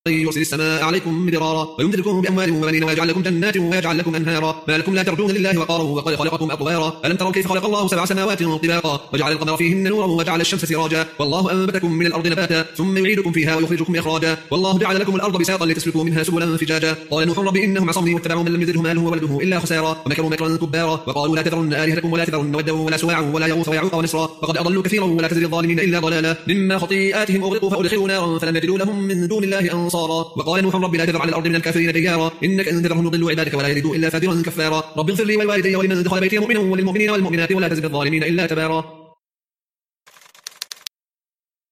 يرسل السماء عليكم مدرارا ويمددكم بأموال وبنين ويجعل لكم جنات ويجعل لكم أنهارا ما لكم لا ترجون لله وقارا وقد خلقكم أطوارا ألم تروا كيف خلق الله 7 سماوات طباقا وجعل القمر فيهن نورا وجعل الشمس سراجا والله أنبتكم من الأرض نباتا ثم يعيدكم فيها ويخرجكم إخراجا والله جعل لكم الأرض بساطا لتسلكوا منها سبلا فجاجا قال نوح رب إنهم عصوني واتبعوا من لم يزده ماله وولده إلا خسارا ومكروا مكرا كبارا وقالوا لا تذرن آلهتكم ولا تذرن ودا ولا سواع ولا يغوث ويعوق ونسرا فقد أضلوا كثيرا ولا تزد الظالمين إلا ضلالا مما خطيئاتهم أغرقوا فأدخلوا نارا فلم يجدوا لهم من دون الله أنصارا وقال نوح رب لا تذر على الأرض من الكافرين ديارا إنك إن تذرهم يضلوا عبادك ولا يلدوا إلا فاجرا كفارا رب اغفر لي ولوالدي ولمن دخل بيتي مؤمنا وللمؤمنين والمؤمنات ولا تزد الظالمين إلا تبارا